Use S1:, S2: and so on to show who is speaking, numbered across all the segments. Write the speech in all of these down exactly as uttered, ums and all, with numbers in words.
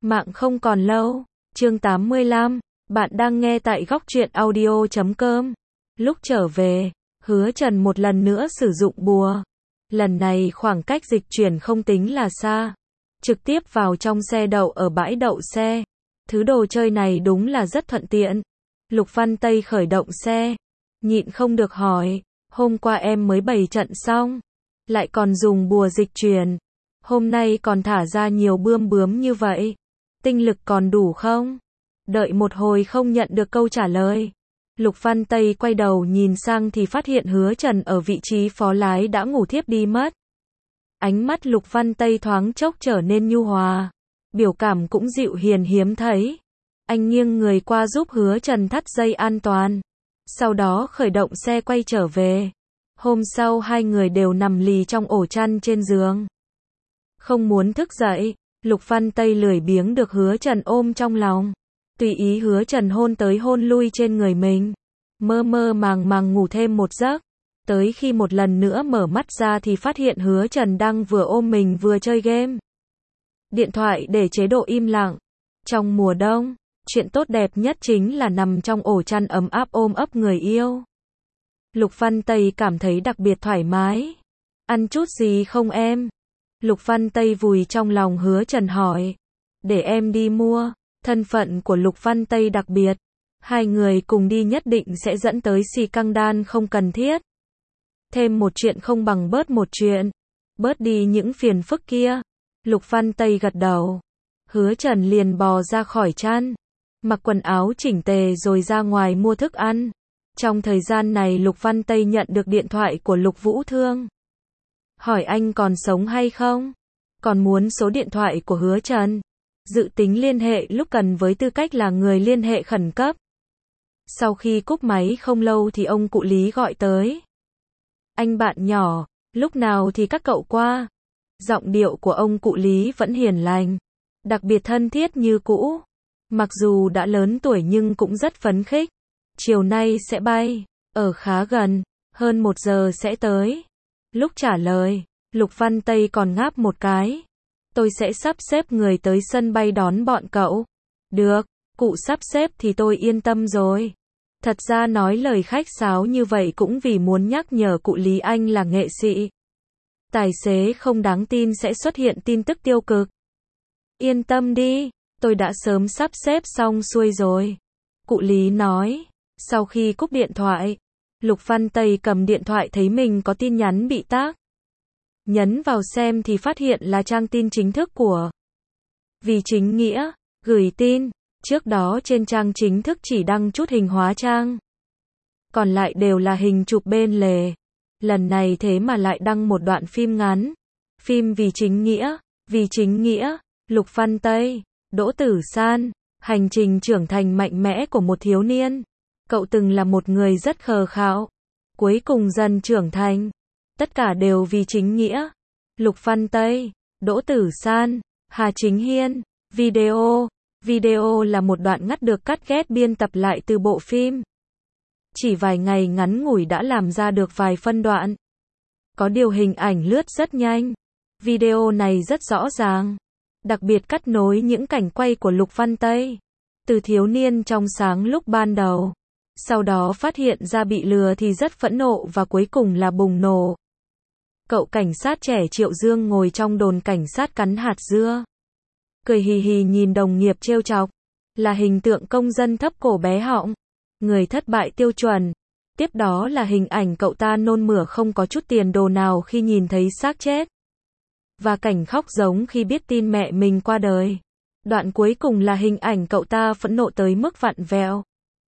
S1: Mạng không còn lâu. Chương tám mươi lăm. Bạn đang nghe tại góc truyện audio chấm com. Lúc trở về, Hứa Trần một lần nữa sử dụng bùa. Lần này khoảng cách dịch chuyển không tính là xa. Trực tiếp vào trong xe đậu ở bãi đậu xe. Thứ đồ chơi này đúng là rất thuận tiện. Lục Văn Tây khởi động xe. Nhịn không được hỏi. Hôm qua em mới bày trận xong. Lại còn dùng bùa dịch chuyển. Hôm nay còn thả ra nhiều bươm bướm như vậy. Tinh lực còn đủ không? Đợi một hồi không nhận được câu trả lời. Lục Văn Tây quay đầu nhìn sang thì phát hiện Hứa Trần ở vị trí phó lái đã ngủ thiếp đi mất. Ánh mắt Lục Văn Tây thoáng chốc trở nên nhu hòa. Biểu cảm cũng dịu hiền hiếm thấy. Anh nghiêng người qua giúp Hứa Trần thắt dây an toàn. Sau đó khởi động xe quay trở về. Hôm sau hai người đều nằm lì trong ổ chăn trên giường. Không muốn thức dậy, Lục Văn Tây lười biếng được Hứa Trần ôm trong lòng. Tùy ý Hứa Trần hôn tới hôn lui trên người mình. Mơ mơ màng màng ngủ thêm một giấc. Tới khi một lần nữa mở mắt ra thì phát hiện Hứa Trần đang vừa ôm mình vừa chơi game. Điện thoại để chế độ im lặng. Trong mùa đông, chuyện tốt đẹp nhất chính là nằm trong ổ chăn ấm áp ôm ấp người yêu. Lục Văn Tây cảm thấy đặc biệt thoải mái. Ăn chút gì không em? Lục Văn Tây vùi trong lòng Hứa Trần hỏi. Để em đi mua. Thân phận của Lục Văn Tây đặc biệt. Hai người cùng đi nhất định sẽ dẫn tới xì căng đan không cần thiết. Thêm một chuyện không bằng bớt một chuyện. Bớt đi những phiền phức kia. Lục Văn Tây gật đầu. Hứa Trần liền bò ra khỏi chăn. Mặc quần áo chỉnh tề rồi ra ngoài mua thức ăn. Trong thời gian này Lục Văn Tây nhận được điện thoại của Lục Vũ Thương. Hỏi anh còn sống hay không? Còn muốn số điện thoại của Hứa Trần. Dự tính liên hệ lúc cần với tư cách là người liên hệ khẩn cấp. Sau khi cúp máy không lâu thì ông cụ Lý gọi tới. Anh bạn nhỏ, lúc nào thì các cậu qua? Giọng điệu của ông cụ Lý vẫn hiền lành. Đặc biệt thân thiết như cũ. Mặc dù đã lớn tuổi nhưng cũng rất phấn khích. Chiều nay sẽ bay. Ở khá gần. Hơn một giờ sẽ tới. Lúc trả lời, Lục Văn Tây còn ngáp một cái. Tôi sẽ sắp xếp người tới sân bay đón bọn cậu. Được, cụ sắp xếp thì tôi yên tâm rồi. Thật ra nói lời khách sáo như vậy cũng vì muốn nhắc nhở cụ Lý anh là nghệ sĩ. Tài xế không đáng tin sẽ xuất hiện tin tức tiêu cực. Yên tâm đi, tôi đã sớm sắp xếp xong xuôi rồi. Cụ Lý nói. Sau khi cúp điện thoại, Lục Văn Tây cầm điện thoại thấy mình có tin nhắn bị tag. Nhấn vào xem thì phát hiện là trang tin chính thức của Vì Chính Nghĩa, gửi tin. Trước đó trên trang chính thức chỉ đăng chút hình hóa trang. Còn lại đều là hình chụp bên lề. Lần này thế mà lại đăng một đoạn phim ngắn. Phim Vì Chính Nghĩa, Vì Chính Nghĩa, Lục Văn Tây, Đỗ Tử San, hành trình trưởng thành mạnh mẽ của một thiếu niên. Cậu từng là một người rất khờ khạo. Cuối cùng dần trưởng thành. Tất cả đều vì chính nghĩa. Lục Văn Tây, Đỗ Tử San, Hà Chính Hiên. Video. Video là một đoạn ngắt được cắt ghép biên tập lại từ bộ phim. Chỉ vài ngày ngắn ngủi đã làm ra được vài phân đoạn. Có điều hình ảnh lướt rất nhanh. Video này rất rõ ràng. Đặc biệt cắt nối những cảnh quay của Lục Văn Tây. Từ thiếu niên trong sáng lúc ban đầu. Sau đó phát hiện ra bị lừa thì rất phẫn nộ và cuối cùng là bùng nổ. Cậu cảnh sát trẻ Triệu Dương ngồi trong đồn cảnh sát cắn hạt dưa. Cười hì hì nhìn đồng nghiệp trêu chọc. Là hình tượng công dân thấp cổ bé họng. Người thất bại tiêu chuẩn. Tiếp đó là hình ảnh cậu ta nôn mửa không có chút tiền đồ nào khi nhìn thấy xác chết. Và cảnh khóc giống khi biết tin mẹ mình qua đời. Đoạn cuối cùng là hình ảnh cậu ta phẫn nộ tới mức vặn vẹo.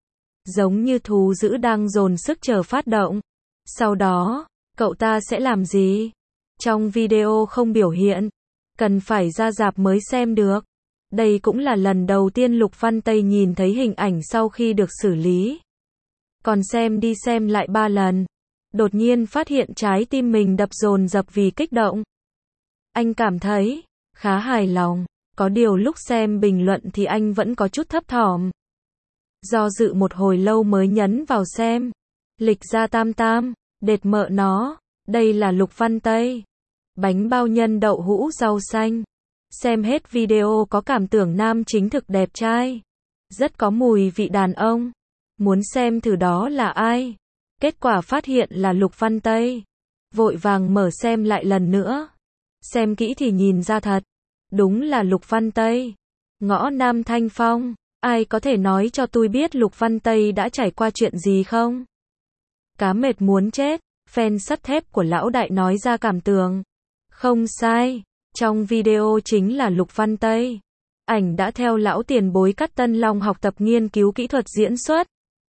S1: Giống như thú dữ đang dồn sức chờ phát động. Sau đó, cậu ta sẽ làm gì? Trong video không biểu hiện. Cần phải ra rạp mới xem được. Đây cũng là lần đầu tiên Lục Văn Tây nhìn thấy hình ảnh sau khi được xử lý. Còn xem đi xem lại ba lần. Đột nhiên phát hiện trái tim mình đập dồn dập vì kích động. Anh cảm thấy khá hài lòng. Có điều lúc xem bình luận thì anh vẫn có chút thấp thỏm. Do dự một hồi lâu mới nhấn vào xem. Lịch ra tam tam, đệt mợ nó, đây là Lục Văn Tây. Bánh bao nhân đậu hũ rau xanh. Xem hết video có cảm tưởng nam chính thực đẹp trai. Rất có mùi vị đàn ông. Muốn xem thử đó là ai. Kết quả phát hiện là Lục Văn Tây. Vội vàng mở xem lại lần nữa. Xem kỹ thì nhìn ra thật. Đúng là Lục Văn Tây. Ngõ Nam Thanh Phong. Ai có thể nói cho tôi biết Lục Văn Tây đã trải qua chuyện gì không? Cá mệt muốn chết. Fan sắt thép của lão đại nói ra cảm tưởng. Không sai. Trong video chính là Lục Văn Tây. Ảnh đã theo lão tiền bối Cát Tân Long học tập nghiên cứu kỹ thuật diễn xuất.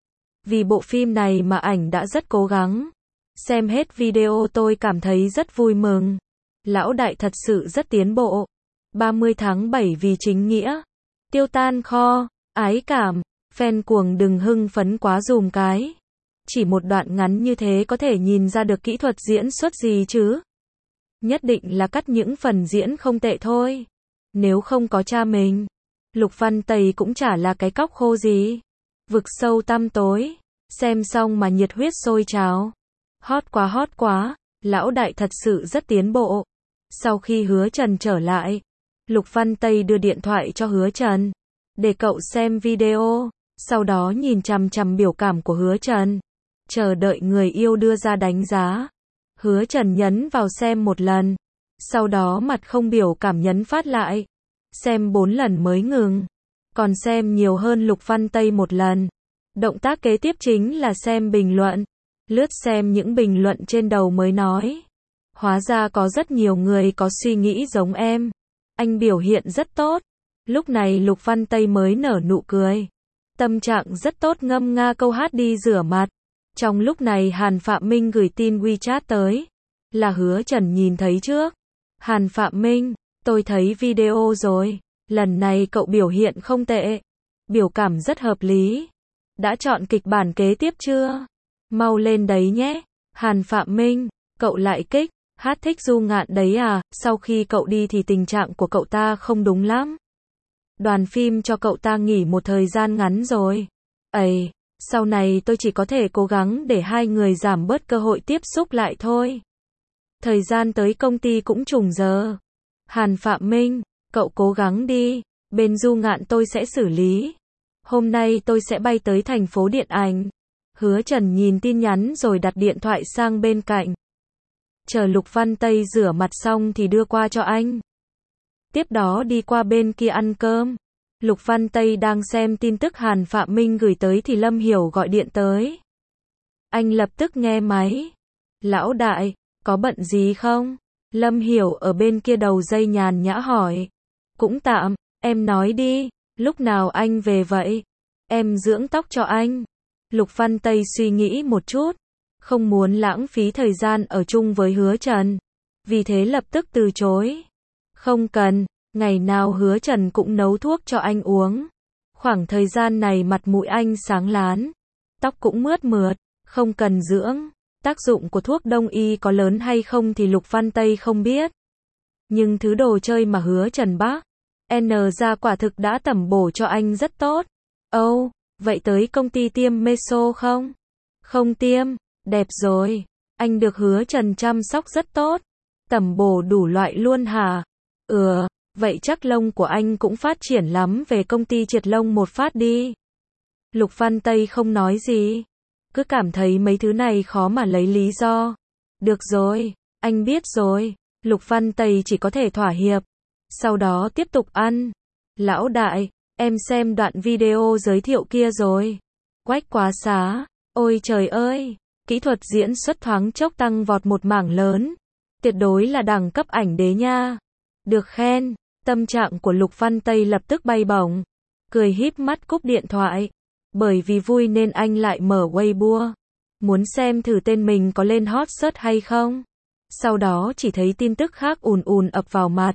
S1: Vì bộ phim này mà ảnh đã rất cố gắng. Xem hết video tôi cảm thấy rất vui mừng. Lão đại thật sự rất tiến bộ. ba mươi tháng bảy vì chính nghĩa. Tiêu tan kho. Ái cảm. Fan cuồng đừng hưng phấn quá dùm cái. Chỉ một đoạn ngắn như thế có thể nhìn ra được kỹ thuật diễn xuất gì chứ. Nhất định là cắt những phần diễn không tệ thôi. Nếu không có cha mình, Lục Văn Tây cũng chả là cái cóc khô gì. Vực sâu tăm tối. Xem xong mà nhiệt huyết sôi trào. Hot quá hot quá. Lão đại thật sự rất tiến bộ. Sau khi Hứa Trần trở lại, Lục Văn Tây đưa điện thoại cho Hứa Trần. Để cậu xem video. Sau đó nhìn chằm chằm biểu cảm của Hứa Trần. Chờ đợi người yêu đưa ra đánh giá. Hứa Trần nhấn vào xem một lần. Sau đó mặt không biểu cảm nhấn phát lại. Xem bốn lần mới ngừng. Còn xem nhiều hơn Lục Văn Tây một lần. Động tác kế tiếp chính là xem bình luận. Lướt xem những bình luận trên đầu mới nói. Hóa ra có rất nhiều người có suy nghĩ giống em. Anh biểu hiện rất tốt. Lúc này Lục Văn Tây mới nở nụ cười. Tâm trạng rất tốt ngâm nga câu hát đi rửa mặt. Trong lúc này Hàn Phạm Minh gửi tin WeChat tới. Là Hứa Trần nhìn thấy trước. Hàn Phạm Minh, tôi thấy video rồi. Lần này cậu biểu hiện không tệ. Biểu cảm rất hợp lý. Đã chọn kịch bản kế tiếp chưa? Mau lên đấy nhé. Hàn Phạm Minh, cậu lại kích. Hát thích Du Ngạn đấy à? Sau khi cậu đi thì tình trạng của cậu ta không đúng lắm. Đoàn phim cho cậu ta nghỉ một thời gian ngắn rồi. Ây, sau này tôi chỉ có thể cố gắng để hai người giảm bớt cơ hội tiếp xúc lại thôi. Thời gian tới công ty cũng trùng giờ. Hàn Phạm Minh, cậu cố gắng đi. Bên Du Ngạn tôi sẽ xử lý. Hôm nay tôi sẽ bay tới thành phố điện ảnh. Hứa Trần nhìn tin nhắn rồi đặt điện thoại sang bên cạnh. Chờ Lục Văn Tây rửa mặt xong thì đưa qua cho anh. Tiếp đó đi qua bên kia ăn cơm. Lục Văn Tây đang xem tin tức Hàn Phạm Minh gửi tới thì Lâm Hiểu gọi điện tới. Anh lập tức nghe máy. Lão đại, có bận gì không? Lâm Hiểu ở bên kia đầu dây nhàn nhã hỏi. Cũng tạm, em nói đi, lúc nào anh về vậy? Em dưỡng tóc cho anh. Lục Văn Tây suy nghĩ một chút. Không muốn lãng phí thời gian ở chung với Hứa Trần. Vì thế lập tức từ chối. Không cần, ngày nào Hứa Trần cũng nấu thuốc cho anh uống. Khoảng thời gian này mặt mũi anh sáng láng. Tóc cũng mướt mượt, không cần dưỡng. Tác dụng của thuốc đông y có lớn hay không thì Lục Văn Tây không biết. Nhưng thứ đồ chơi mà Hứa Trần bác N ra quả thực đã tẩm bổ cho anh rất tốt. Âu, oh, vậy tới công ty tiêm meso không? Không tiêm, đẹp rồi. Anh được Hứa Trần chăm sóc rất tốt. Tẩm bổ đủ loại luôn hả? Ừ, vậy chắc lông của anh cũng phát triển lắm, về công ty triệt lông một phát đi. Lục Văn Tây không nói gì. Cứ cảm thấy mấy thứ này khó mà lấy lý do. Được rồi, anh biết rồi. Lục Văn Tây chỉ có thể thỏa hiệp. Sau đó tiếp tục ăn. Lão đại, em xem đoạn video giới thiệu kia rồi. Quách quá xá. Ôi trời ơi, kỹ thuật diễn xuất thoáng chốc tăng vọt một mảng lớn. Tuyệt đối là đẳng cấp ảnh đế nha. Được khen, tâm trạng của Lục Văn Tây lập tức bay bổng. Cười híp mắt cúp điện thoại. Bởi vì vui nên anh lại mở Weibo. Muốn xem thử tên mình có lên hot search hay không. Sau đó chỉ thấy tin tức khác ùn ùn ập vào mặt.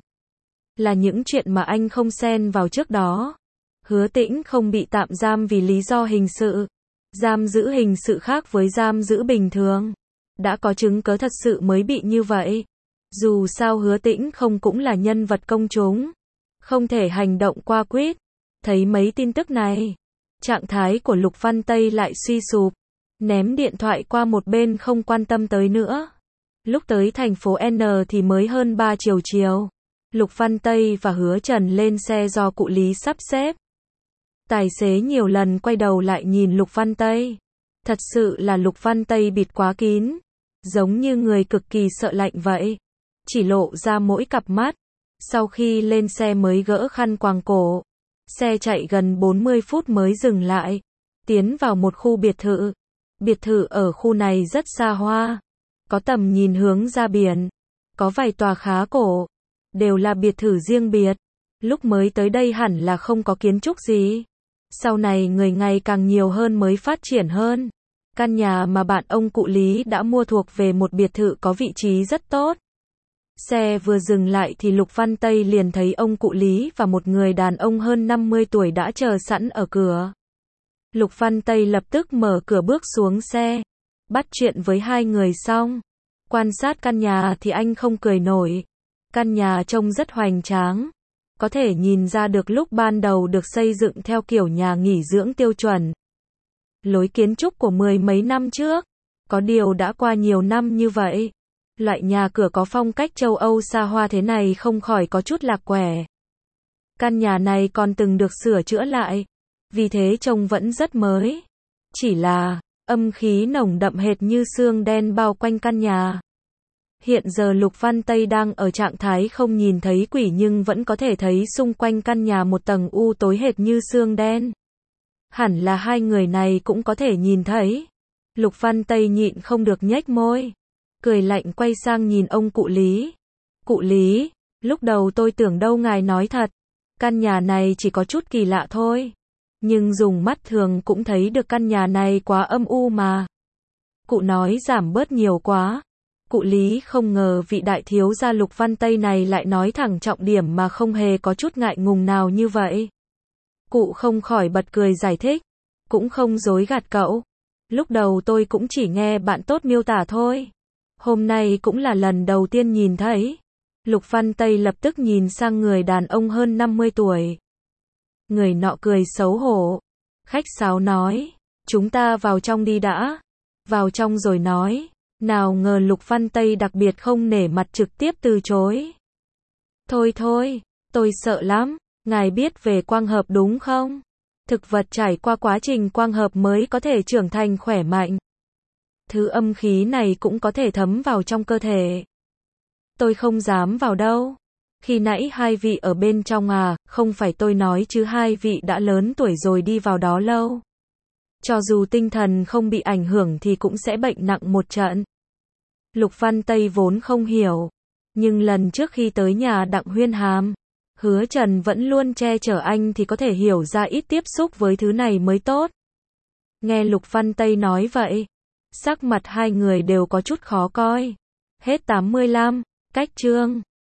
S1: Là những chuyện mà anh không xen vào trước đó. Hứa Tĩnh không bị tạm giam vì lý do hình sự. Giam giữ hình sự khác với giam giữ bình thường. Đã có chứng cớ thật sự mới bị như vậy. Dù sao Hứa Tĩnh không cũng là nhân vật công chúng. Không thể hành động qua quýt. Thấy mấy tin tức này. Trạng thái của Lục Văn Tây lại suy sụp. Ném điện thoại qua một bên không quan tâm tới nữa. Lúc tới thành phố N thì mới hơn ba chiều chiều. Lục Văn Tây và Hứa Trần lên xe do cụ Lý sắp xếp. Tài xế nhiều lần quay đầu lại nhìn Lục Văn Tây. Thật sự là Lục Văn Tây bịt quá kín, giống như người cực kỳ sợ lạnh vậy. Chỉ lộ ra mỗi cặp mắt. Sau khi lên xe mới gỡ khăn quàng cổ. Xe chạy gần bốn mươi phút mới dừng lại. Tiến vào một khu biệt thự. Biệt thự ở khu này rất xa hoa. Có tầm nhìn hướng ra biển. Có vài tòa khá cổ. Đều là biệt thự riêng biệt. Lúc mới tới đây hẳn là không có kiến trúc gì. Sau này người ngày càng nhiều hơn mới phát triển hơn. Căn nhà mà bạn ông cụ Lý đã mua thuộc về một biệt thự có vị trí rất tốt. Xe vừa dừng lại thì Lục Văn Tây liền thấy ông cụ Lý và một người đàn ông hơn năm mươi tuổi đã chờ sẵn ở cửa. Lục Văn Tây lập tức mở cửa bước xuống xe. Bắt chuyện với hai người xong. Quan sát căn nhà thì anh không cười nổi. Căn nhà trông rất hoành tráng. Có thể nhìn ra được lúc ban đầu được xây dựng theo kiểu nhà nghỉ dưỡng tiêu chuẩn. Lối kiến trúc của mười mấy năm trước. Có điều đã qua nhiều năm như vậy. Loại nhà cửa có phong cách châu Âu xa hoa thế này không khỏi có chút lạc quẻ. Căn nhà này còn từng được sửa chữa lại. Vì thế trông vẫn rất mới. Chỉ là, âm khí nồng đậm hệt như sương đen bao quanh căn nhà. Hiện giờ Lục Văn Tây đang ở trạng thái không nhìn thấy quỷ nhưng vẫn có thể thấy xung quanh căn nhà một tầng u tối hệt như sương đen. Hẳn là hai người này cũng có thể nhìn thấy. Lục Văn Tây nhịn không được nhếch môi. Cười lạnh quay sang nhìn ông cụ Lý. Cụ Lý, lúc đầu tôi tưởng đâu ngài nói thật. Căn nhà này chỉ có chút kỳ lạ thôi. Nhưng dùng mắt thường cũng thấy được căn nhà này quá âm u mà. Cụ nói giảm bớt nhiều quá. Cụ Lý không ngờ vị đại thiếu gia Lục Văn Tây này lại nói thẳng trọng điểm mà không hề có chút ngại ngùng nào như vậy. Cụ không khỏi bật cười giải thích. Cũng không dối gạt cậu. Lúc đầu tôi cũng chỉ nghe bạn tốt miêu tả thôi. Hôm nay cũng là lần đầu tiên nhìn thấy. Lục Văn Tây lập tức nhìn sang người đàn ông hơn năm mươi tuổi. Người nọ cười xấu hổ. Khách sáo nói. Chúng ta vào trong đi đã. Vào trong rồi nói. Nào ngờ Lục Văn Tây đặc biệt không nể mặt trực tiếp từ chối. Thôi thôi, tôi sợ lắm. Ngài biết về quang hợp đúng không? Thực vật trải qua quá trình quang hợp mới có thể trưởng thành khỏe mạnh. Thứ âm khí này cũng có thể thấm vào trong cơ thể. Tôi không dám vào đâu. Khi nãy hai vị ở bên trong à, không phải tôi nói chứ hai vị đã lớn tuổi rồi đi vào đó lâu. Cho dù tinh thần không bị ảnh hưởng thì cũng sẽ bệnh nặng một trận. Lục Văn Tây vốn không hiểu. Nhưng lần trước khi tới nhà Đặng Huyên Hàm, Hứa Trần vẫn luôn che chở anh thì có thể hiểu ra ít tiếp xúc với thứ này mới tốt. Nghe Lục Văn Tây nói vậy, sắc mặt hai người đều có chút khó coi. Hết tám mươi lăm, cách chương.